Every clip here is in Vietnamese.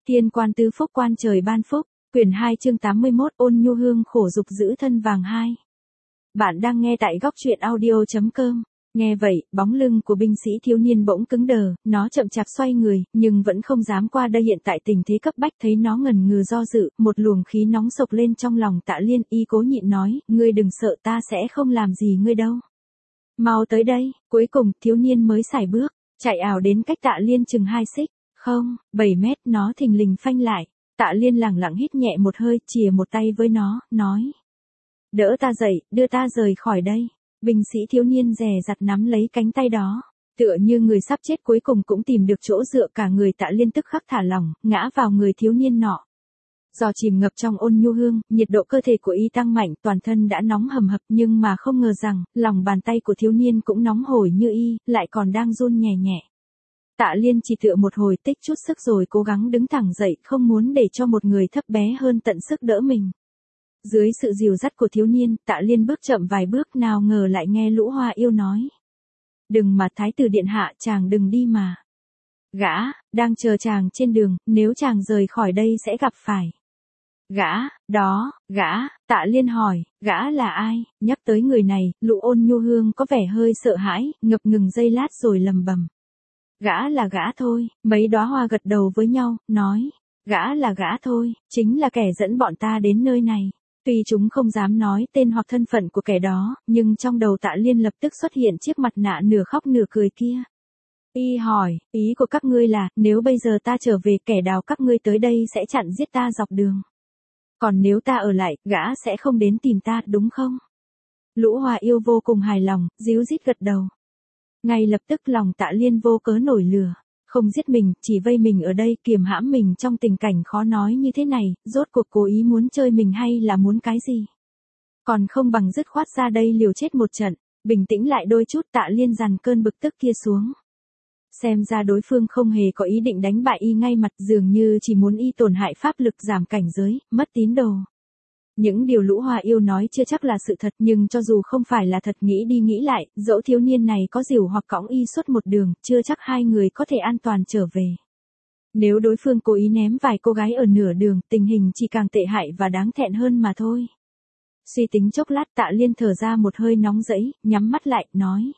Thiên quan tứ phúc quan trời ban phúc, quyển 2 chương 81 ôn nhu hương khổ dục giữ thân vàng 2. Bạn đang nghe tại góc truyện audio.com. Nghe vậy, bóng lưng của binh sĩ thiếu niên bỗng cứng đờ, nó chậm chạp xoay người, nhưng vẫn không dám qua đây hiện tại tình thế cấp bách thấy nó ngần ngừ do dự, một luồng khí nóng sộc lên trong lòng Tạ Liên y cố nhịn nói, ngươi đừng sợ ta sẽ không làm gì ngươi đâu. Mau tới đây, cuối cùng thiếu niên mới sải bước, chạy ảo đến cách Tạ Liên chừng 2 xích, 7 mét nó thình lình phanh lại. Tạ Liên lẳng lặng hít nhẹ một hơi, chìa một tay với nó, nói. Đỡ ta dậy, đưa ta rời khỏi đây. Binh sĩ thiếu niên dè dặt nắm lấy cánh tay đó. Tựa như người sắp chết cuối cùng cũng tìm được chỗ dựa cả người Tạ Liên tức khắc thả lỏng, ngã vào người thiếu niên nọ. Do chìm ngập trong ôn nhu hương, nhiệt độ cơ thể của y tăng mạnh, toàn thân đã nóng hầm hập nhưng mà không ngờ rằng, lòng bàn tay của thiếu niên cũng nóng hổi như y, lại còn đang run nhẹ nhẹ. Tạ Liên chỉ tựa một hồi tích chút sức rồi cố gắng đứng thẳng dậy, không muốn để cho một người thấp bé hơn tận sức đỡ mình. Dưới sự dìu dắt của thiếu niên, Tạ Liên bước chậm vài bước, nào ngờ lại nghe Lũ Hoa Yêu nói. Đừng mà thái tử điện hạ, chàng đừng đi mà. Gã, đang chờ chàng trên đường, nếu chàng rời khỏi đây sẽ gặp phải. Gã, Tạ Liên hỏi, gã là ai? Nhắc tới người này, Lũ Ôn Nhu Hương có vẻ hơi sợ hãi, ngập ngừng giây lát rồi lầm bầm. Gã là gã thôi, mấy đóa hoa gật đầu với nhau, nói, gã là gã thôi, chính là kẻ dẫn bọn ta đến nơi này. Tuy chúng không dám nói tên hoặc thân phận của kẻ đó, nhưng trong đầu Tạ Liên lập tức xuất hiện chiếc mặt nạ nửa khóc nửa cười kia. Y hỏi, ý của các ngươi là, nếu bây giờ ta trở về kẻ đào các ngươi tới đây sẽ chặn giết ta dọc đường. Còn nếu ta ở lại, gã sẽ không đến tìm ta, đúng không? Lũ Hoa Yêu vô cùng hài lòng, díu dít gật đầu. Ngay lập tức lòng Tạ Liên vô cớ nổi lửa, không giết mình, chỉ vây mình ở đây kiềm hãm mình trong tình cảnh khó nói như thế này, rốt cuộc cố ý muốn chơi mình hay là muốn cái gì? Còn không bằng dứt khoát ra đây liều chết một trận, bình tĩnh lại đôi chút. Tạ Liên dằn cơn bực tức kia xuống. Xem ra đối phương không hề có ý định đánh bại y ngay mặt, dường như chỉ muốn y tổn hại pháp lực, giảm cảnh giới, mất tín đồ. Những điều Lũ Hoa Yêu nói chưa chắc là sự thật, nhưng cho dù không phải là thật, nghĩ đi nghĩ lại, dẫu thiếu niên này có dìu hoặc cõng y suốt một đường, chưa chắc hai người có thể an toàn trở về. Nếu đối phương cố ý ném vài cô gái ở nửa đường, tình hình chỉ càng tệ hại và đáng thẹn hơn mà thôi. Suy tính chốc lát, Tạ Liên thở ra một hơi nóng rẫy, nhắm mắt lại, nói.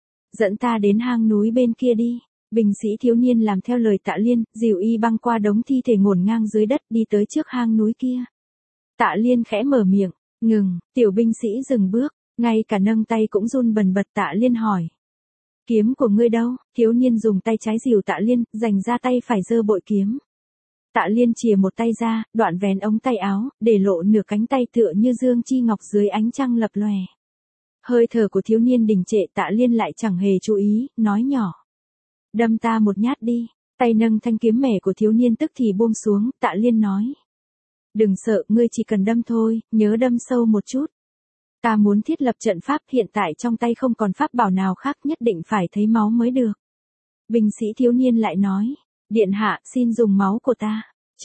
Dẫn ta đến hang núi bên kia đi. Binh sĩ thiếu niên làm theo lời Tạ Liên, dìu y băng qua đống thi thể ngổn ngang dưới đất, đi tới trước hang núi kia. Tạ Liên khẽ mở miệng, ngừng, tiểu binh sĩ dừng bước, ngay cả nâng tay cũng run bần bật. Tạ Liên hỏi. Kiếm của ngươi đâu? Thiếu niên dùng tay trái dìu Tạ Liên, dành ra tay phải giơ bội kiếm. Tạ Liên chìa một tay ra, đoạn vén ống tay áo, để lộ nửa cánh tay tựa như dương chi ngọc dưới ánh trăng lập lòe. Hơi thở của thiếu niên đình trệ, Tạ Liên lại chẳng hề chú ý, nói nhỏ. Đâm ta một nhát đi. Tay nâng thanh kiếm mẻ của thiếu niên tức thì buông xuống, Tạ Liên nói. Đừng sợ, ngươi chỉ cần đâm thôi, nhớ đâm sâu một chút. Ta muốn thiết lập trận pháp, hiện tại trong tay không còn pháp bảo nào khác, nhất định phải thấy máu mới được. Binh sĩ thiếu niên lại nói. Điện hạ, xin dùng máu của ta.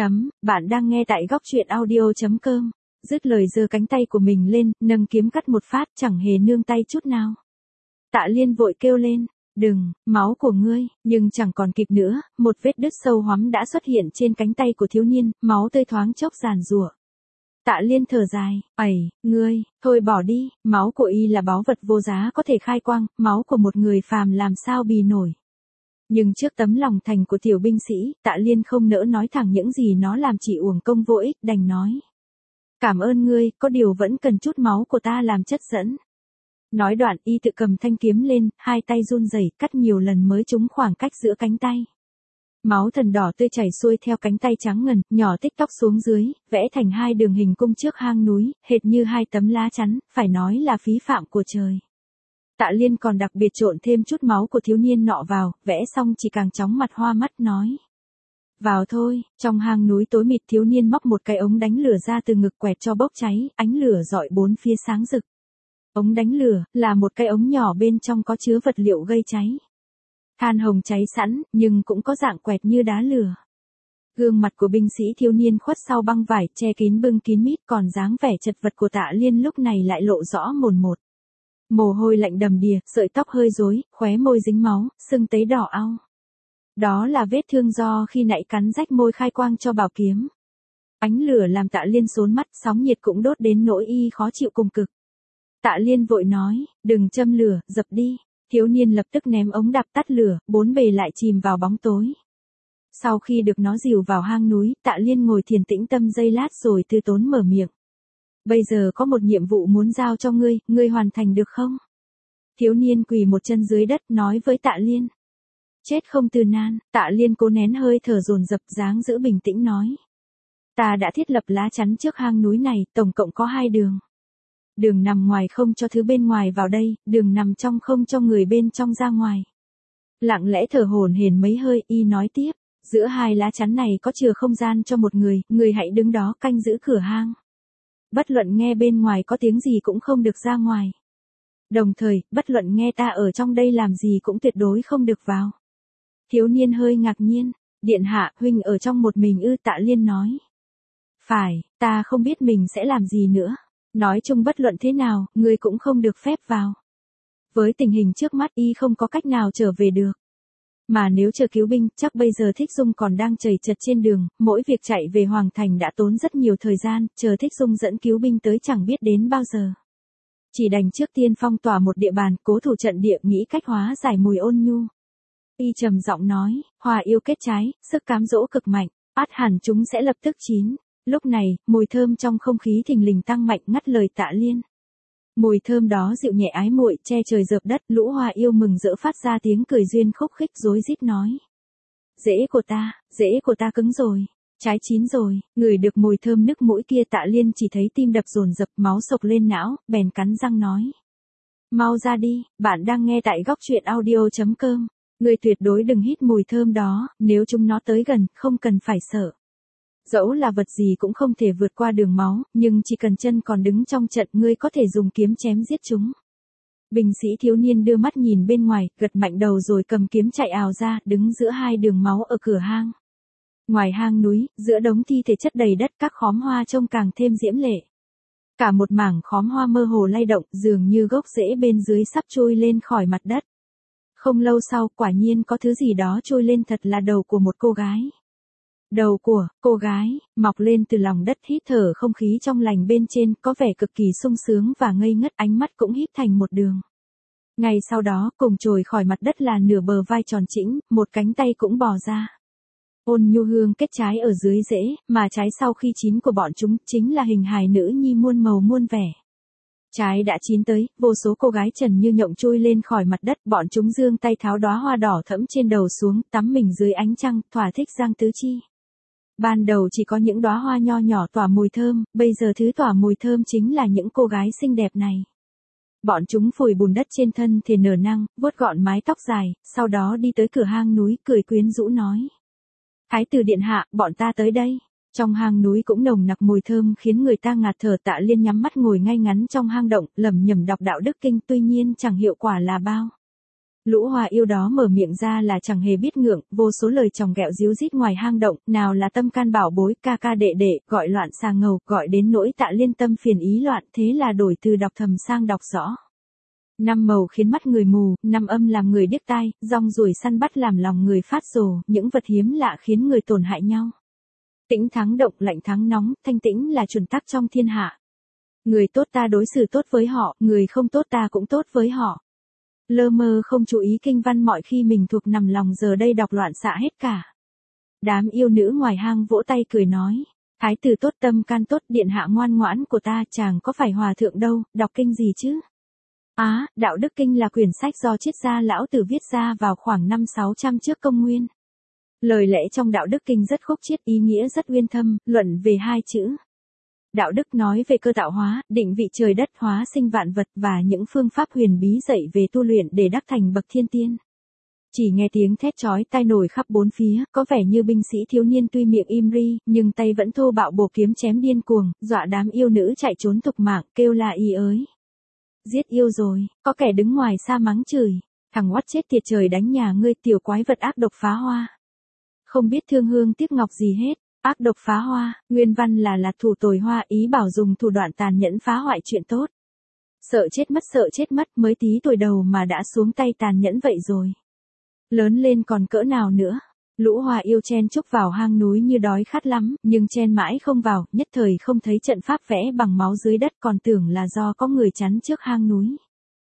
Bạn đang nghe tại góc truyện audio.com. Dứt lời giơ cánh tay của mình lên, nâng kiếm cắt một phát, chẳng hề nương tay chút nào. Tạ Liên vội kêu lên. Đừng, máu của ngươi, nhưng chẳng còn kịp nữa, một vết đứt sâu hoắm đã xuất hiện trên cánh tay của thiếu niên, máu tươi thoáng chốc giàn giụa. Tạ Liên thở dài, ngươi, thôi bỏ đi, máu của y là báu vật vô giá có thể khai quang, máu của một người phàm làm sao bì nổi. Nhưng trước tấm lòng thành của tiểu binh sĩ, Tạ Liên không nỡ nói thẳng những gì nó làm chỉ uổng công vô ích, đành nói. Cảm ơn ngươi, có điều vẫn cần chút máu của ta làm chất dẫn. Nói đoạn, y tự cầm thanh kiếm lên, hai tay run rẩy, cắt nhiều lần mới trúng khoảng cách giữa cánh tay. Máu thần đỏ tươi chảy xuôi theo cánh tay trắng ngần, nhỏ tích tóc xuống dưới, vẽ thành hai đường hình cung trước hang núi, hệt như hai tấm lá chắn, phải nói là phí phạm của trời. Tạ Liên còn đặc biệt trộn thêm chút máu của thiếu niên nọ vào, vẽ xong chỉ càng chóng mặt hoa mắt nói. Vào thôi. Trong hang núi tối mịt, thiếu niên móc một cái ống đánh lửa ra từ ngực, quẹt cho bốc cháy, ánh lửa rọi bốn phía sáng rực. Ống đánh lửa, là một cái ống nhỏ bên trong có chứa vật liệu gây cháy. Than hồng cháy sẵn, nhưng cũng có dạng quẹt như đá lửa. Gương mặt của binh sĩ thiếu niên khuất sau băng vải, che kín bưng kín mít, còn dáng vẻ chật vật của Tạ Liên lúc này lại lộ rõ mồn một. Mồ hôi lạnh đầm đìa, sợi tóc hơi rối, khóe môi dính máu, sưng tấy đỏ au. Đó là vết thương do khi nãy cắn rách môi khai quang cho bảo kiếm. Ánh lửa làm Tạ Liên xốn mắt, sóng nhiệt cũng đốt đến nỗi y khó chịu cùng cực. Tạ Liên vội nói, đừng châm lửa, dập đi. Thiếu niên lập tức ném ống đạp tắt lửa, bốn bề lại chìm vào bóng tối. Sau khi được nó dìu vào hang núi, Tạ Liên ngồi thiền tĩnh tâm giây lát rồi từ tốn mở miệng. Bây giờ có một nhiệm vụ muốn giao cho ngươi hoàn thành được không? Thiếu niên quỳ một chân dưới đất nói với Tạ Liên. Chết không từ nan, Tạ Liên cố nén hơi thở dồn dập dáng giữ bình tĩnh nói. Ta đã thiết lập lá chắn trước hang núi này, tổng cộng có 2 đường. Đường nằm ngoài không cho thứ bên ngoài vào đây, đường nằm trong không cho người bên trong ra ngoài. Lặng lẽ thở hổn hển mấy hơi, y nói tiếp. Giữa 2 lá chắn này có chừa không gian cho một người hãy đứng đó canh giữ cửa hang. Bất luận nghe bên ngoài có tiếng gì cũng không được ra ngoài. Đồng thời, bất luận nghe ta ở trong đây làm gì cũng tuyệt đối không được vào. Thiếu niên hơi ngạc nhiên, điện hạ, huynh ở trong một mình ư? Tạ Liên nói. Phải, ta không biết mình sẽ làm gì nữa. Nói chung bất luận thế nào, ngươi cũng không được phép vào. Với tình hình trước mắt y không có cách nào trở về được. Mà nếu chờ cứu binh, chắc bây giờ Thích Dung còn đang chầy chật trên đường, mỗi việc chạy về Hoàng Thành đã tốn rất nhiều thời gian, chờ Thích Dung dẫn cứu binh tới chẳng biết đến bao giờ. Chỉ đành trước tiên phong tỏa một địa bàn, cố thủ trận địa, nghĩ cách hóa giải Mùi Ôn Nhu. Y trầm giọng nói, Hòa yêu kết trái, sức cám dỗ cực mạnh, ắt hẳn chúng sẽ lập tức chín. Lúc này, mùi thơm trong không khí thình lình tăng mạnh ngắt lời Tạ Liên. Mùi thơm đó dịu nhẹ ái muội, che trời dợp đất, lũ hoa yêu mừng rỡ phát ra tiếng cười duyên khúc khích rối rít nói. Rễ của ta cứng rồi, trái chín rồi, ngửi được mùi thơm nức mũi kia Tạ Liên chỉ thấy tim đập dồn dập, máu sộc lên não, bèn cắn răng nói. Mau ra đi, bạn đang nghe tại góc truyện audio.com. Người tuyệt đối đừng hít mùi thơm đó, nếu chúng nó tới gần, không cần phải sợ. Dẫu là vật gì cũng không thể vượt qua đường máu, nhưng chỉ cần chân còn đứng trong trận ngươi có thể dùng kiếm chém giết chúng. Binh sĩ thiếu niên đưa mắt nhìn bên ngoài, gật mạnh đầu rồi cầm kiếm chạy ào ra, đứng giữa 2 đường máu ở cửa hang. Ngoài hang núi, giữa đống thi thể chất đầy đất, các khóm hoa trông càng thêm diễm lệ. Cả một mảng khóm hoa mơ hồ lay động, dường như gốc rễ bên dưới sắp trôi lên khỏi mặt đất. Không lâu sau, quả nhiên có thứ gì đó trôi lên, thật là đầu của một cô gái. Đầu của cô gái mọc lên từ lòng đất, hít thở không khí trong lành bên trên, có vẻ cực kỳ sung sướng và ngây ngất, ánh mắt cũng híp thành một đường. Ngay sau đó, cùng trồi khỏi mặt đất là nửa bờ vai tròn trĩnh, một cánh tay cũng bò ra. Ôn Nhu hương kết trái ở dưới rễ, mà trái sau khi chín của bọn chúng chính là hình hài nữ nhi muôn màu muôn vẻ. Trái đã chín tới, vô số cô gái trần như nhộng chui lên khỏi mặt đất, bọn chúng giương tay tháo đóa hoa đỏ thẫm trên đầu xuống, tắm mình dưới ánh trăng, thỏa thích giang tứ chi. Ban đầu chỉ có những đóa hoa nho nhỏ tỏa mùi thơm, bây giờ thứ tỏa mùi thơm chính là những cô gái xinh đẹp này. Bọn chúng phủi bùn đất trên thân thể nở năng, vuốt gọn mái tóc dài, sau đó đi tới cửa hang núi, cười quyến rũ nói. Thái tử điện hạ, bọn ta tới đây. Trong hang núi cũng nồng nặc mùi thơm khiến người ta ngạt thở. Tạ Liên nhắm mắt ngồi ngay ngắn trong hang động, lẩm nhẩm đọc đạo đức kinh, tuy nhiên chẳng hiệu quả là bao. Lũ hoa yêu đó mở miệng ra là chẳng hề biết ngượng, vô số lời chòng ghẹo díu dít ngoài hang động, nào là tâm can bảo bối, ca ca đệ đệ, gọi loạn xà ngầu, gọi đến nỗi Tạ Liên tâm phiền ý loạn, thế là đổi từ đọc thầm sang đọc rõ. 5 màu khiến mắt người mù, 5 âm làm người điếc tai, rong ruổi săn bắt làm lòng người phát rồ, những vật hiếm lạ khiến người tổn hại nhau. Tĩnh thắng động, lạnh thắng nóng, thanh tĩnh là chuẩn tắc trong thiên hạ. Người tốt ta đối xử tốt với họ, người không tốt ta cũng tốt với họ. Lơ mơ không chú ý kinh văn, mọi khi mình thuộc nằm lòng giờ đây đọc loạn xạ hết cả. Đám yêu nữ ngoài hang vỗ tay cười nói. Thái tử tốt, tâm can tốt, điện hạ ngoan ngoãn của ta, chàng có phải hòa thượng đâu, đọc kinh gì chứ? Đạo đức kinh là quyển sách do triết gia lão tử viết ra vào khoảng năm 600 trước công nguyên. Lời lẽ trong đạo đức kinh rất khúc chiết, ý nghĩa rất uyên thâm, luận về 2 chữ. Đạo đức nói về cơ tạo hóa, định vị trời đất, hóa sinh vạn vật và những phương pháp huyền bí dạy về tu luyện để đắc thành bậc thiên tiên. Chỉ nghe tiếng thét chói tai nổi khắp bốn phía, có vẻ như binh sĩ thiếu niên tuy miệng im ri, nhưng tay vẫn thô bạo bổ kiếm chém điên cuồng, dọa đám yêu nữ chạy trốn thục mạng, kêu la y ới. Giết yêu rồi, có kẻ đứng ngoài xa mắng chửi. Thằng oắt chết tiệt, trời đánh nhà ngươi, tiểu quái vật ác độc phá hoa. Không biết thương hương tiếc ngọc gì hết. Ác độc phá hoa, nguyên văn là thủ tồi hoa, ý bảo dùng thủ đoạn tàn nhẫn phá hoại chuyện tốt. Sợ chết mất, mới tí tuổi đầu mà đã xuống tay tàn nhẫn vậy rồi. Lớn lên còn cỡ nào nữa, Lũ hoa yêu chen chúc vào hang núi như đói khát lắm, nhưng chen mãi không vào, nhất thời không thấy trận pháp vẽ bằng máu dưới đất còn tưởng là do có người chắn trước hang núi.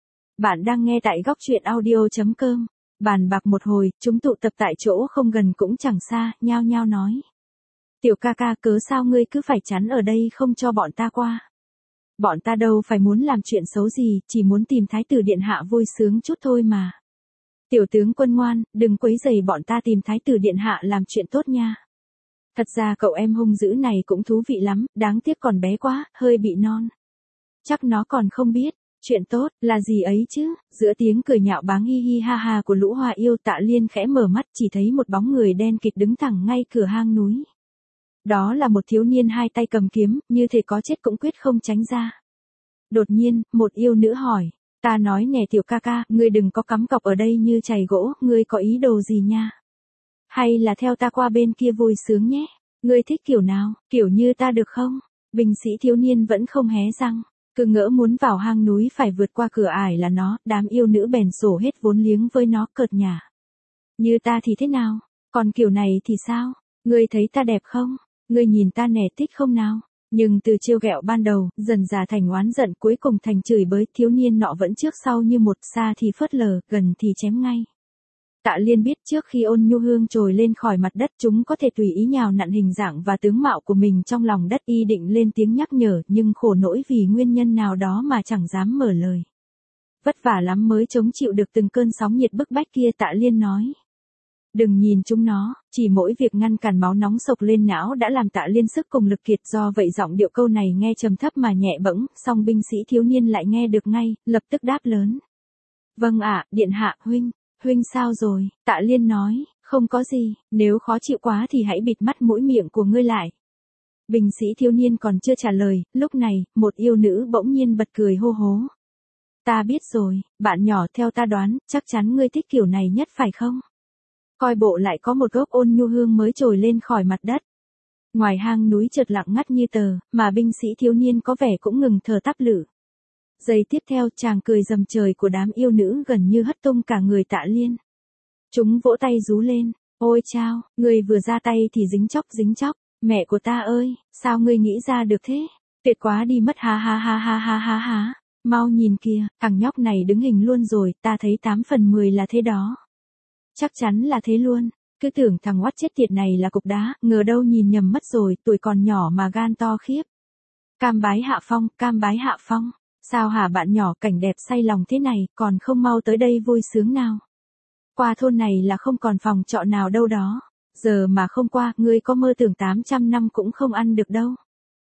Bạn đang nghe tại góc truyện audio.com. Bàn bạc một hồi, chúng tụ tập tại chỗ không gần cũng chẳng xa, nhao nhao nói. Tiểu ca ca, cớ sao ngươi cứ phải chắn ở đây không cho bọn ta qua? Bọn ta đâu phải muốn làm chuyện xấu gì, chỉ muốn tìm thái tử điện hạ vui sướng chút thôi mà. Tiểu tướng quân ngoan, đừng quấy rầy bọn ta tìm thái tử điện hạ làm chuyện tốt nha. Thật ra cậu em hung dữ này cũng thú vị lắm, đáng tiếc còn bé quá, hơi bị non. Chắc nó còn không biết, chuyện tốt, là gì ấy chứ, giữa tiếng cười nhạo báng hi hi ha ha của lũ hoa yêu Tạ Liên khẽ mở mắt chỉ thấy một bóng người đen kịt đứng thẳng ngay cửa hang núi. Đó là một thiếu niên hai tay cầm kiếm, như thể có chết cũng quyết không tránh ra. Đột nhiên, một yêu nữ hỏi. Ta nói nè tiểu ca ca, ngươi đừng có cắm cọc ở đây như chày gỗ, ngươi có ý đồ gì nha? Hay là theo ta qua bên kia vui sướng nhé? Ngươi thích kiểu nào, kiểu như ta được không? Binh sĩ thiếu niên vẫn không hé răng, cứ ngỡ muốn vào hang núi phải vượt qua cửa ải là nó, đám yêu nữ bèn sổ hết vốn liếng với nó cợt nhả. Như ta thì thế nào? Còn kiểu này thì sao? Ngươi thấy ta đẹp không? Ngươi nhìn ta nè thích không nào? Nhưng từ trêu ghẹo ban đầu, dần già thành oán giận cuối cùng thành chửi bới, thiếu niên nọ vẫn trước sau như một, xa thì phớt lờ, gần thì chém ngay. Tạ Liên biết trước khi Ôn Nhu Hương trồi lên khỏi mặt đất chúng có thể tùy ý nhào nặn hình dạng và tướng mạo của mình trong lòng đất, y định lên tiếng nhắc nhở nhưng khổ nỗi vì nguyên nhân nào đó mà chẳng dám mở lời. Vất vả lắm mới chống chịu được từng cơn sóng nhiệt bức bách kia. Tạ Liên nói. Đừng nhìn chúng nó, chỉ mỗi việc ngăn cản máu nóng sộc lên não đã làm Tạ Liên sức cùng lực kiệt, do vậy giọng điệu câu này nghe trầm thấp mà nhẹ bẫng, song binh sĩ thiếu niên lại nghe được ngay, lập tức đáp lớn. Vâng ạ, điện hạ, huynh sao rồi? Tạ Liên nói, không có gì, nếu khó chịu quá thì hãy bịt mắt mũi miệng của ngươi lại. Binh sĩ thiếu niên còn chưa trả lời, lúc này, một yêu nữ bỗng nhiên bật cười hô hố. Ta biết rồi, bạn nhỏ, theo ta đoán, chắc chắn ngươi thích kiểu này nhất phải không? Coi bộ lại có một gốc Ôn Nhu Hương mới trồi lên khỏi mặt đất. Ngoài hang núi chợt lặng ngắt như tờ, mà binh sĩ thiếu niên có vẻ cũng ngừng thở tắp lử. Giây tiếp theo, chàng cười rầm trời của đám yêu nữ gần như hất tung cả người Tạ Liên. Chúng vỗ tay rú lên, ôi chao, người vừa ra tay thì dính chóc, mẹ của ta ơi, sao ngươi nghĩ ra được thế? Tuyệt quá đi mất, ha ha ha ha ha ha ha. Mau nhìn kìa, thằng nhóc này đứng hình luôn rồi, ta thấy 8 phần 10 là thế đó. Chắc chắn là thế luôn, cứ tưởng thằng oắt chết tiệt này là cục đá, ngờ đâu nhìn nhầm mất rồi, tuổi còn nhỏ mà gan to khiếp. Cam bái hạ phong, sao hả bạn nhỏ, cảnh đẹp say lòng thế này, còn không mau tới đây vui sướng nào. Qua thôn này là không còn phòng trọ nào đâu đó, giờ mà không qua, ngươi có mơ tưởng 800 năm cũng không ăn được đâu.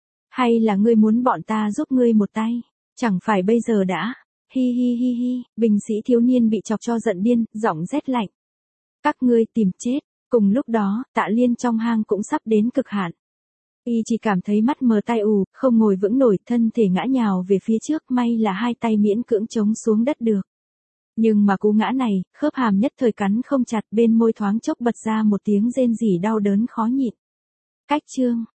Hay là ngươi muốn bọn ta giúp ngươi một tay, chẳng phải bây giờ đã, hi hi hi hi, binh sĩ thiếu niên bị chọc cho giận điên, giọng rét lạnh. Các ngươi tìm chết. Cùng lúc đó, Tạ Liên trong hang cũng sắp đến cực hạn. Y chỉ cảm thấy mắt mờ tai ù, không ngồi vững nổi, thân thể ngã nhào về phía trước, may là hai tay miễn cưỡng chống xuống đất được. Nhưng mà cú ngã này, khớp hàm nhất thời cắn không chặt, bên môi thoáng chốc bật ra một tiếng rên rỉ đau đớn khó nhịn. Cách chương